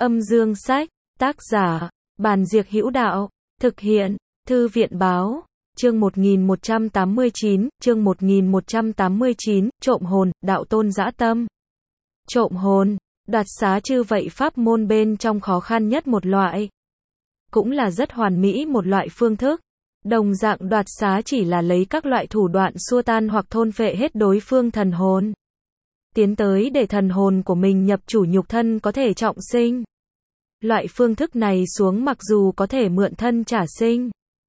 Âm dương sách, tác giả, Bàn Diệc Hữu Đạo, thực hiện, Thư viện báo, chương 1189, trộm hồn, đạo tôn dã tâm. Trộm hồn, đoạt xá chư vậy pháp môn bên trong khó khăn nhất một loại. Cũng là rất hoàn mỹ một loại phương thức. Đồng dạng đoạt xá chỉ là lấy các loại thủ đoạn xua tan hoặc thôn phệ hết đối phương thần hồn. Tiến tới để thần hồn của mình nhập chủ nhục thân có thể trọng sinh. Loại phương thức này xuống mặc dù có thể mượn thân trả sinh.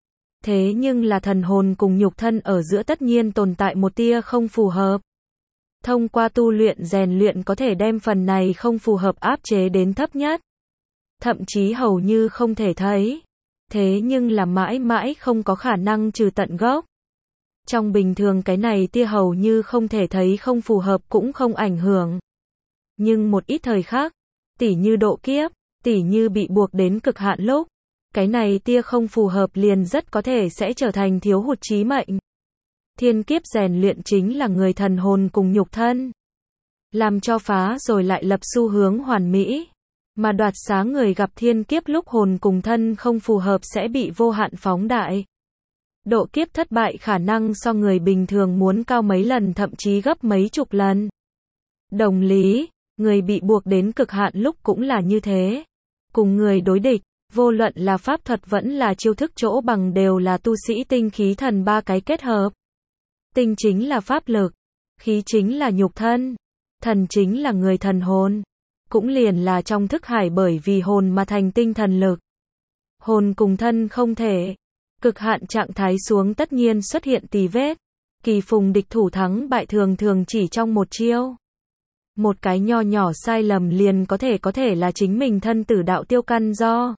Thế nhưng là thần hồn cùng nhục thân ở giữa tất nhiên tồn tại một tia không phù hợp. Thông qua tu luyện rèn luyện có thể đem phần này không phù hợp áp chế đến thấp nhất. Thậm chí hầu như không thể thấy. Thế nhưng là mãi mãi không có khả năng trừ tận gốc. Trong bình thường cái này tia hầu như không thể thấy không phù hợp cũng không ảnh hưởng. Nhưng một ít thời khác, tỉ như độ kiếp, tỉ như bị buộc đến cực hạn lúc, cái này tia không phù hợp liền rất có thể sẽ trở thành thiếu hụt chí mệnh. Thiên kiếp rèn luyện chính là người thần hồn cùng nhục thân. Làm cho phá rồi lại lập xu hướng hoàn mỹ. Mà đoạt xá người gặp thiên kiếp lúc hồn cùng thân không phù hợp sẽ bị vô hạn phóng đại. Độ kiếp thất bại khả năng so người bình thường muốn cao mấy lần thậm chí gấp mấy chục lần. Đồng lý, người bị buộc đến cực hạn lúc cũng là như thế. Cùng người đối địch, vô luận là pháp thuật vẫn là chiêu thức chỗ bằng đều là tu sĩ tinh khí thần ba cái kết hợp. Tinh chính là pháp lực, khí chính là nhục thân, thần chính là người thần hồn. Cũng liền là trong thức hải bởi vì hồn mà thành tinh thần lực. Hồn cùng thân không thể. Cực hạn trạng thái xuống tất nhiên xuất hiện tì vết. Kỳ phùng địch thủ thắng bại thường thường chỉ trong một chiêu. Một cái nho nhỏ sai lầm liền có thể là chính mình thân tử đạo tiêu căn do.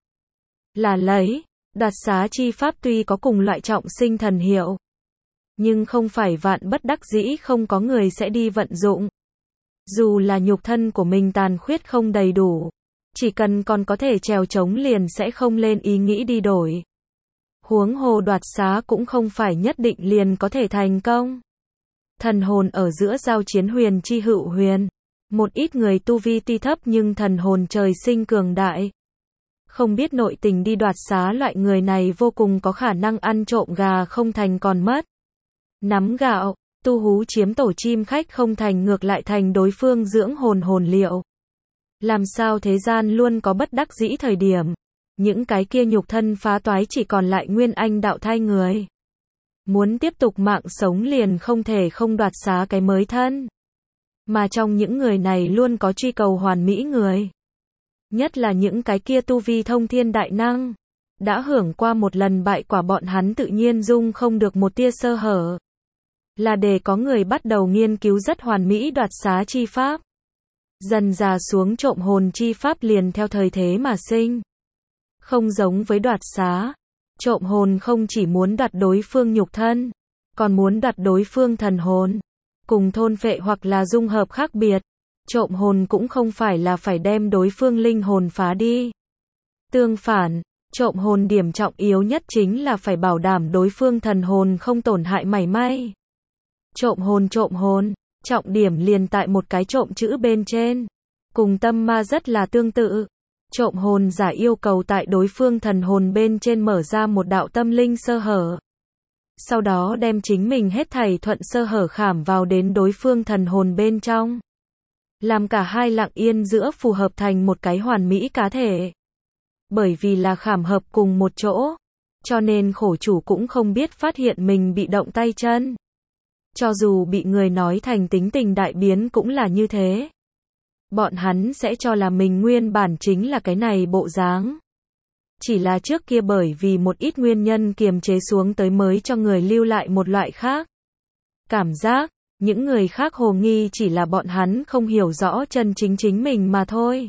Là lấy, đoạt xá chi pháp tuy có cùng loại trọng sinh thần hiệu. Nhưng không phải vạn bất đắc dĩ không có người sẽ đi vận dụng. Dù là nhục thân của mình tàn khuyết không đầy đủ. Chỉ cần còn có thể trèo trống liền sẽ không lên ý nghĩ đi đổi. Huống hồ đoạt xá cũng không phải nhất định liền có thể thành công. Thần hồn ở giữa giao chiến huyền chi hữu huyền. Một ít người tu vi tuy thấp nhưng thần hồn trời sinh cường đại. Không biết nội tình đi đoạt xá loại người này vô cùng có khả năng ăn trộm gà không thành còn mất. Nắm gạo, tu hú chiếm tổ chim khách không thành ngược lại thành đối phương dưỡng hồn liệu. Làm sao thế gian luôn có bất đắc dĩ thời điểm. Những cái kia nhục thân phá toái chỉ còn lại nguyên anh đạo thai người. Muốn tiếp tục mạng sống liền không thể không đoạt xá cái mới thân. Mà trong những người này luôn có truy cầu hoàn mỹ người. Nhất là những cái kia tu vi thông thiên đại năng. Đã hưởng qua một lần bại quả bọn hắn tự nhiên dung không được một tia sơ hở. Là để có người bắt đầu nghiên cứu rất hoàn mỹ đoạt xá chi pháp. Dần dà xuống trộm hồn chi pháp liền theo thời thế mà sinh. Không giống với đoạt xá. Trộm hồn không chỉ muốn đoạt đối phương nhục thân, còn muốn đoạt đối phương thần hồn. Cùng thôn phệ hoặc là dung hợp khác biệt. Trộm hồn cũng không phải là phải đem đối phương linh hồn phá đi. Tương phản, trộm hồn điểm trọng yếu nhất chính là phải bảo đảm đối phương thần hồn không tổn hại mảy may. Trộm hồn, trọng điểm liền tại một cái trộm chữ bên trên. Cùng tâm ma rất là tương tự. Trộm hồn giả yêu cầu tại đối phương thần hồn bên trên mở ra một đạo tâm linh sơ hở. Sau đó đem chính mình hết thảy thuận sơ hở khảm vào đến đối phương thần hồn bên trong. Làm cả hai lặng yên giữa phù hợp thành một cái hoàn mỹ cá thể. Bởi vì là khảm hợp cùng một chỗ, cho nên khổ chủ cũng không biết phát hiện mình bị động tay chân. Cho dù bị người nói thành tính tình đại biến cũng là như thế. Bọn hắn sẽ cho là mình nguyên bản chính là cái này bộ dáng. Chỉ là trước kia bởi vì một ít nguyên nhân kiềm chế xuống tới mới cho người lưu lại một loại khác. Cảm giác, những người khác hồ nghi chỉ là bọn hắn không hiểu rõ chân chính mình mà thôi.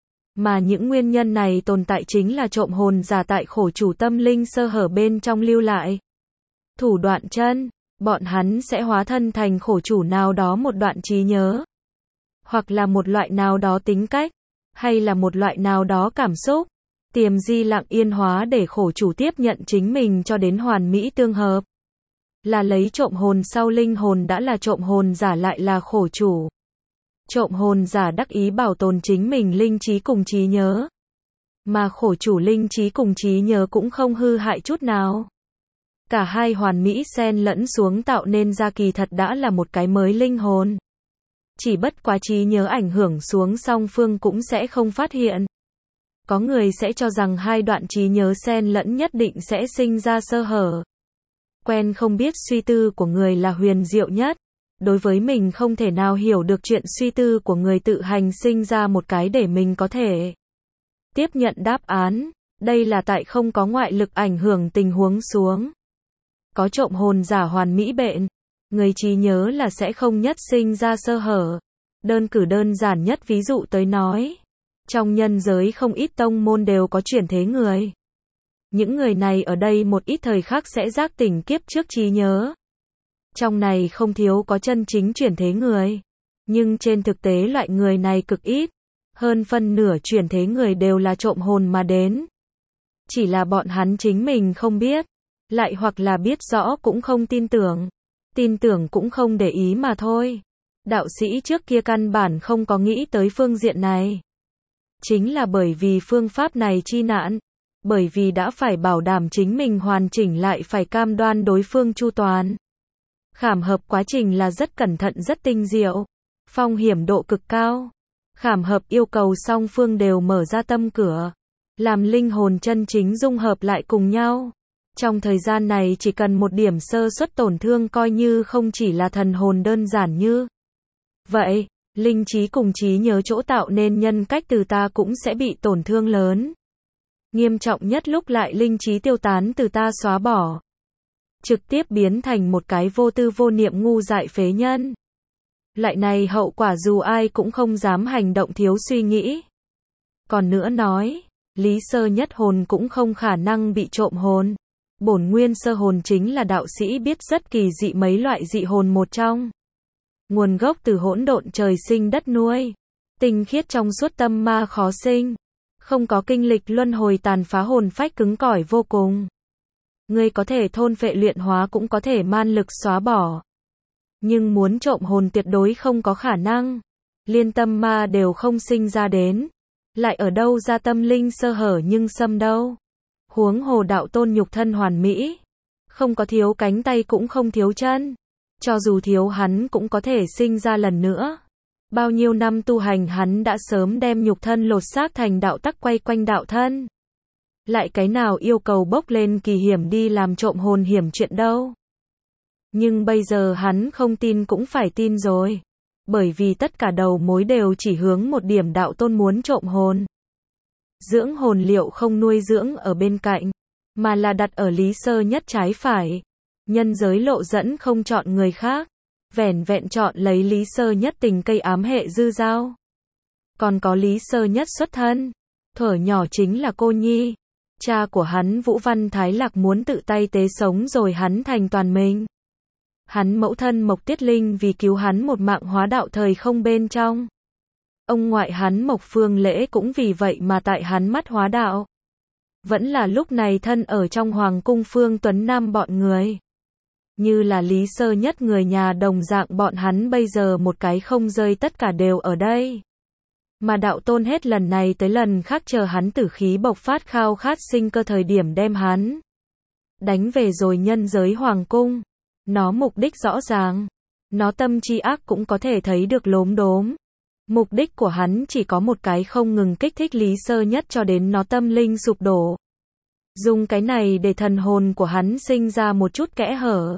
Mà những nguyên nhân này tồn tại chính là trộm hồn giả tại khổ chủ tâm linh sơ hở bên trong lưu lại. Thủ đoạn chân, bọn hắn sẽ hóa thân thành khổ chủ nào đó một đoạn trí nhớ. Hoặc là một loại nào đó tính cách, hay là một loại nào đó cảm xúc. Tiềm di lặng yên hóa để khổ chủ tiếp nhận chính mình cho đến hoàn mỹ tương hợp. Là lấy trộm hồn sau linh hồn đã là trộm hồn giả lại là khổ chủ. Trộm hồn giả đắc ý bảo tồn chính mình linh trí cùng trí nhớ. Mà khổ chủ linh trí cùng trí nhớ cũng không hư hại chút nào. Cả hai hoàn mỹ xen lẫn xuống tạo nên ra kỳ thật đã là một cái mới linh hồn. Chỉ bất quá trí nhớ ảnh hưởng xuống song phương cũng sẽ không phát hiện. Có người sẽ cho rằng hai đoạn trí nhớ xen lẫn nhất định sẽ sinh ra sơ hở. Quen không biết suy tư của người là huyền diệu nhất. Đối với mình không thể nào hiểu được chuyện suy tư của người tự hành sinh ra một cái để mình có thể tiếp nhận đáp án. Đây là tại không có ngoại lực ảnh hưởng tình huống xuống. Có trộm hồn giả hoàn mỹ bệnh. Người trí nhớ là sẽ không nhất sinh ra sơ hở. Đơn cử đơn giản nhất ví dụ tới nói. Trong nhân giới không ít tông môn đều có chuyển thế người. Những người này ở đây một ít thời khắc sẽ giác tỉnh kiếp trước trí nhớ. Trong này không thiếu có chân chính chuyển thế người. Nhưng trên thực tế loại người này cực ít. Hơn phân nửa chuyển thế người đều là trộm hồn mà đến. Chỉ là bọn hắn chính mình không biết. Lại hoặc là biết rõ cũng không tin tưởng. Tin tưởng cũng không để ý mà thôi. Đạo sĩ trước kia căn bản không có nghĩ tới phương diện này. Chính là bởi vì phương pháp này chi nạn. Bởi vì đã phải bảo đảm chính mình hoàn chỉnh lại phải cam đoan đối phương chu toàn. Khảm hợp quá trình là rất cẩn thận rất tinh diệu. Phong hiểm độ cực cao. Khảm hợp yêu cầu song phương đều mở ra tâm cửa. Làm linh hồn chân chính dung hợp lại cùng nhau. Trong thời gian này chỉ cần một điểm sơ suất tổn thương coi như không chỉ là thần hồn đơn giản như vậy, linh trí cùng trí nhớ chỗ tạo nên nhân cách từ ta cũng sẽ bị tổn thương lớn. Nghiêm trọng nhất lúc lại linh trí tiêu tán từ ta xóa bỏ. Trực tiếp biến thành một cái vô tư vô niệm ngu dại phế nhân. Loại này hậu quả dù ai cũng không dám hành động thiếu suy nghĩ. Còn nữa nói, lý sơ nhất hồn cũng không khả năng bị trộm hồn. Bổn nguyên sơ hồn chính là đạo sĩ biết rất kỳ dị mấy loại dị hồn một trong. Nguồn gốc từ hỗn độn trời sinh đất nuôi. Tinh khiết trong suốt tâm ma khó sinh. Không có kinh lịch luân hồi tàn phá hồn phách cứng cỏi vô cùng. Người có thể thôn phệ luyện hóa cũng có thể man lực xóa bỏ. Nhưng muốn trộm hồn tuyệt đối không có khả năng. Liên tâm ma đều không sinh ra đến. Lại ở đâu ra tâm linh sơ hở nhưng xâm đâu. Huống hồ đạo tôn nhục thân hoàn mỹ. Không có thiếu cánh tay cũng không thiếu chân. Cho dù thiếu hắn cũng có thể sinh ra lần nữa. Bao nhiêu năm tu hành hắn đã sớm đem nhục thân lột xác thành đạo tắc quay quanh đạo thân. Lại cái nào yêu cầu bốc lên kỳ hiểm đi làm trộm hồn hiểm chuyện đâu. Nhưng bây giờ hắn không tin cũng phải tin rồi. Bởi vì tất cả đầu mối đều chỉ hướng một điểm đạo tôn muốn trộm hồn. Dưỡng hồn liệu không nuôi dưỡng ở bên cạnh, mà là đặt ở lý sơ nhất trái phải. Nhân giới lộ dẫn không chọn người khác, vẻn vẹn chọn lấy lý sơ nhất tình cây ám hệ dư dao. Còn có lý sơ nhất xuất thân, thuở nhỏ chính là cô nhi. Cha của hắn Vũ Văn Thái Lạc muốn tự tay tế sống rồi hắn thành toàn mình. Hắn mẫu thân Mộc Tiết Linh vì cứu hắn một mạng hóa đạo thời không bên trong. Ông ngoại hắn Mộc Phương Lễ cũng vì vậy mà tại hắn mắt hóa đạo. Vẫn là lúc này thân ở trong Hoàng cung Phương Tuấn Nam bọn người. Như là lý sơ nhất người nhà đồng dạng bọn hắn bây giờ một cái không rơi tất cả đều ở đây. Mà đạo tôn hết lần này tới lần khác chờ hắn tử khí bộc phát khao khát sinh cơ thời điểm đem hắn đánh về rồi nhân giới Hoàng cung. Nó mục đích rõ ràng. Nó tâm chi ác cũng có thể thấy được lốm đốm. Mục đích của hắn chỉ có một cái không ngừng kích thích lý sơ nhất cho đến nó tâm linh sụp đổ. Dùng cái này để thần hồn của hắn sinh ra một chút kẽ hở.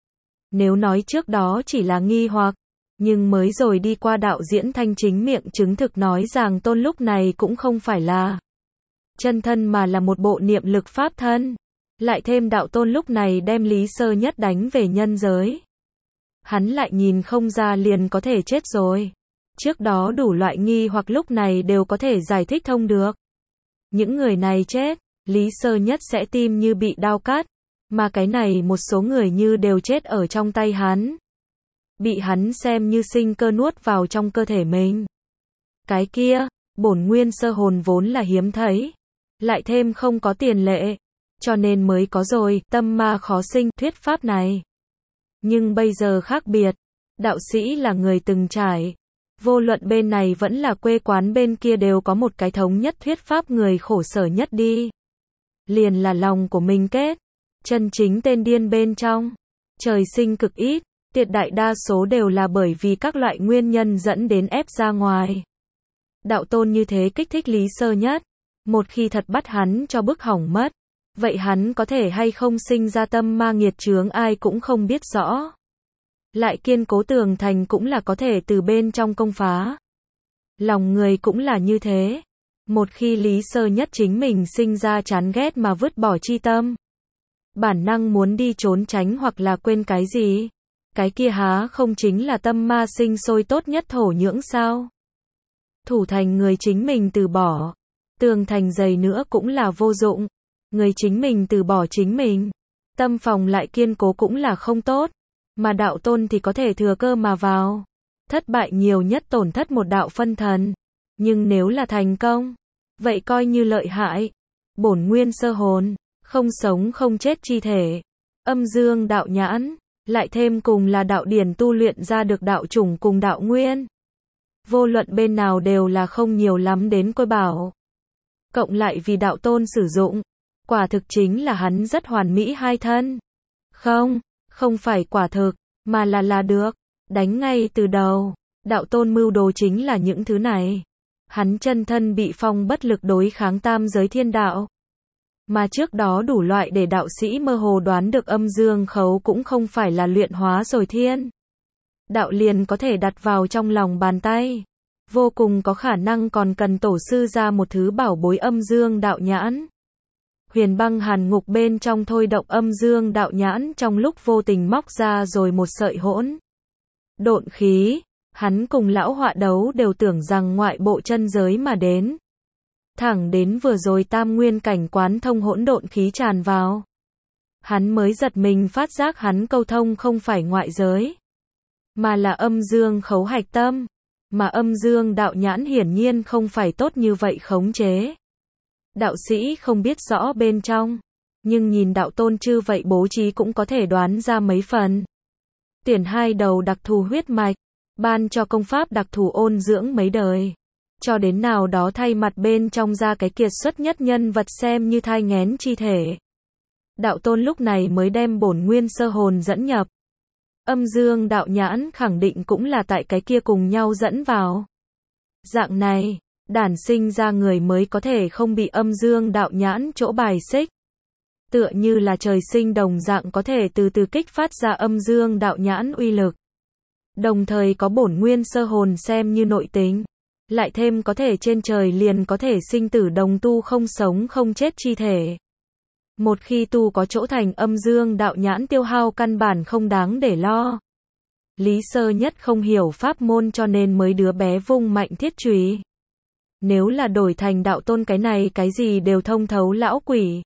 Nếu nói trước đó chỉ là nghi hoặc, nhưng mới rồi đi qua đạo diễn thanh chính miệng chứng thực nói rằng tôn lúc này cũng không phải là chân thân mà là một bộ niệm lực pháp thân. Lại thêm đạo tôn lúc này đem lý sơ nhất đánh về nhân giới. Hắn lại nhìn không ra liền có thể chết rồi. Trước đó đủ loại nghi hoặc lúc này đều có thể giải thích thông được. Những người này chết, lý sơ nhất sẽ tim như bị đao cắt. Mà cái này một số người như đều chết ở trong tay hắn. Bị hắn xem như sinh cơ nuốt vào trong cơ thể mình. Cái kia, bổn nguyên sơ hồn vốn là hiếm thấy. Lại thêm không có tiền lệ. Cho nên mới có rồi, tâm ma khó sinh, thuyết pháp này. Nhưng bây giờ khác biệt. Đạo sĩ là người từng trải. Vô luận bên này vẫn là quê quán bên kia đều có một cái thống nhất thuyết pháp người khổ sở nhất đi. Liền là lòng của mình kết. Chân chính tên điên bên trong. Trời sinh cực ít, tuyệt đại đa số đều là bởi vì các loại nguyên nhân dẫn đến ép ra ngoài. Đạo Tôn như thế kích thích Lý Sơ Nhất. Một khi thật bắt hắn cho bức hỏng mất, vậy hắn có thể hay không sinh ra tâm ma nghiệt chướng ai cũng không biết rõ. Lại kiên cố tường thành cũng là có thể từ bên trong công phá. Lòng người cũng là như thế. Một khi Lý Sơ Nhất chính mình sinh ra chán ghét mà vứt bỏ chi tâm, bản năng muốn đi trốn tránh hoặc là quên cái gì, cái kia há không chính là tâm ma sinh sôi tốt nhất thổ nhưỡng sao? Thủ thành người chính mình từ bỏ, tường thành dày nữa cũng là vô dụng. Người chính mình từ bỏ chính mình, tâm phòng lại kiên cố cũng là không tốt. Mà đạo tôn thì có thể thừa cơ mà vào. Thất bại nhiều nhất tổn thất một đạo phân thần. Nhưng nếu là thành công, vậy coi như lợi hại. Bổn nguyên sơ hồn, không sống không chết chi thể. Âm dương đạo nhãn, lại thêm cùng là đạo điển tu luyện ra được đạo chủng cùng đạo nguyên. Vô luận bên nào đều là không nhiều lắm đến coi bảo. Cộng lại vì đạo tôn sử dụng, quả thực chính là hắn rất hoàn mỹ hai thân. Không phải quả thực, mà là được. Đánh ngay từ đầu, đạo tôn mưu đồ chính là những thứ này. Hắn chân thân bị phong bất lực đối kháng tam giới thiên đạo. Mà trước đó đủ loại để đạo sĩ mơ hồ đoán được âm dương khấu cũng không phải là luyện hóa rồi thiên đạo liền có thể đặt vào trong lòng bàn tay. Vô cùng có khả năng còn cần tổ sư ra một thứ bảo bối âm dương đạo nhãn. Huyền Băng Hàn Ngục bên trong thôi động âm dương đạo nhãn trong lúc vô tình móc ra rồi một sợi hỗn độn khí. Hắn cùng lão họa đấu đều tưởng rằng ngoại bộ chân giới mà đến. Thẳng đến vừa rồi tam nguyên cảnh quán thông hỗn độn khí tràn vào. Hắn mới giật mình phát giác hắn câu thông không phải ngoại giới, mà là âm dương khấu hạch tâm. Mà âm dương đạo nhãn hiển nhiên không phải tốt như vậy khống chế. Đạo sĩ không biết rõ bên trong, nhưng nhìn đạo tôn chư vậy bố trí cũng có thể đoán ra mấy phần. Tuyển hai đầu đặc thù huyết mạch, ban cho công pháp đặc thù ôn dưỡng mấy đời, cho đến nào đó thay mặt bên trong ra cái kiệt xuất nhất nhân vật xem như thai nghén chi thể. Đạo tôn lúc này mới đem bổn nguyên sơ hồn dẫn nhập. Âm dương đạo nhãn khẳng định cũng là tại cái kia cùng nhau dẫn vào. Dạng này, đản sinh ra người mới có thể không bị âm dương đạo nhãn chỗ bài xích. Tựa như là trời sinh đồng dạng có thể từ từ kích phát ra âm dương đạo nhãn uy lực. Đồng thời có bổn nguyên sơ hồn xem như nội tính. Lại thêm có thể trên trời liền có thể sinh tử đồng tu không sống không chết chi thể. Một khi tu có chỗ thành âm dương đạo nhãn tiêu hao căn bản không đáng để lo. Lý Sơ Nhất không hiểu pháp môn cho nên mới đứa bé vung mạnh thiết chùy. Nếu là đổi thành đạo tôn cái này cái gì đều thông thấu lão quỷ.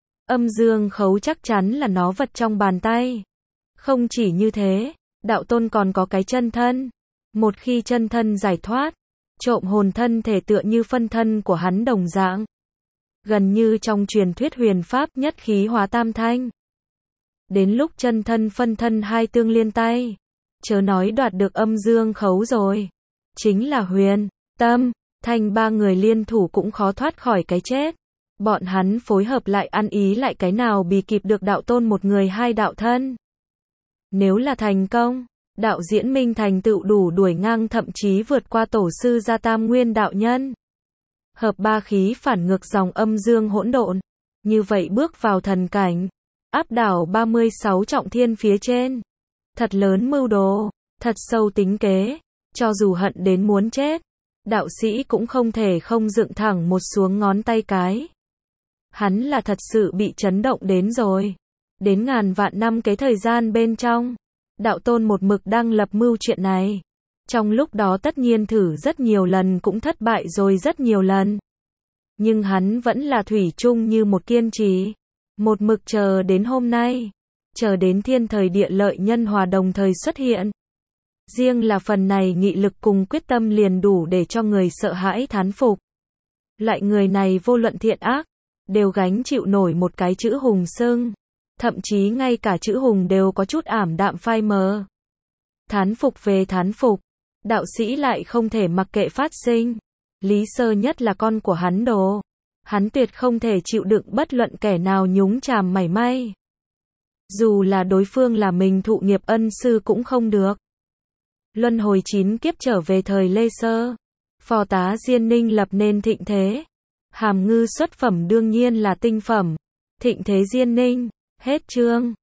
Âm dương khấu chắc chắn là nó vật trong bàn tay. Không chỉ như thế, đạo tôn còn có cái chân thân. Một khi chân thân giải thoát, trộm hồn thân thể tựa như phân thân của hắn đồng dạng. Gần như trong truyền thuyết huyền pháp nhất khí hóa tam thanh. Đến lúc chân thân phân thân hai tương liên tay, chớ nói đoạt được âm dương khấu rồi. Chính là huyền, tâm, thanh ba người liên thủ cũng khó thoát khỏi cái chết. Bọn hắn phối hợp lại ăn ý lại cái nào bì kịp được đạo tôn một người hai đạo thân. Nếu là thành công, đạo diễn minh thành tựu đủ đuổi ngang thậm chí vượt qua tổ sư gia tam nguyên đạo nhân. Hợp ba khí phản ngược dòng âm dương hỗn độn. Như vậy bước vào thần cảnh, áp đảo 36 trọng thiên phía trên. Thật lớn mưu đồ, thật sâu tính kế, cho dù hận đến muốn chết, đạo sĩ cũng không thể không dựng thẳng một xuống ngón tay cái. Hắn là thật sự bị chấn động đến rồi. Đến ngàn vạn năm cái thời gian bên trong, đạo tôn một mực đang lập mưu chuyện này. Trong lúc đó tất nhiên thử rất nhiều lần cũng thất bại rồi rất nhiều lần. Nhưng hắn vẫn là thủy chung như một kiên trì. Một mực chờ đến hôm nay. Chờ đến thiên thời địa lợi nhân hòa đồng thời xuất hiện. Riêng là phần này nghị lực cùng quyết tâm liền đủ để cho người sợ hãi thán phục. Loại người này vô luận thiện ác, đều gánh chịu nổi một cái chữ hùng xưng. Thậm chí ngay cả chữ hùng đều có chút ảm đạm phai mờ. Thán phục về thán phục. đạo sĩ lại không thể mặc kệ phát sinh. Lý Sơ Nhất là con của hắn đồ. Hắn tuyệt không thể chịu đựng bất luận kẻ nào nhúng chàm mảy may. Dù là đối phương là mình thụ nghiệp ân sư cũng không được. Luân hồi 9 kiếp trở về thời Lê Sơ. Phò tá Diên Ninh lập nên thịnh thế. Hàm Ngư xuất phẩm đương nhiên là tinh phẩm. Thịnh thế Diên Ninh. Hết chương.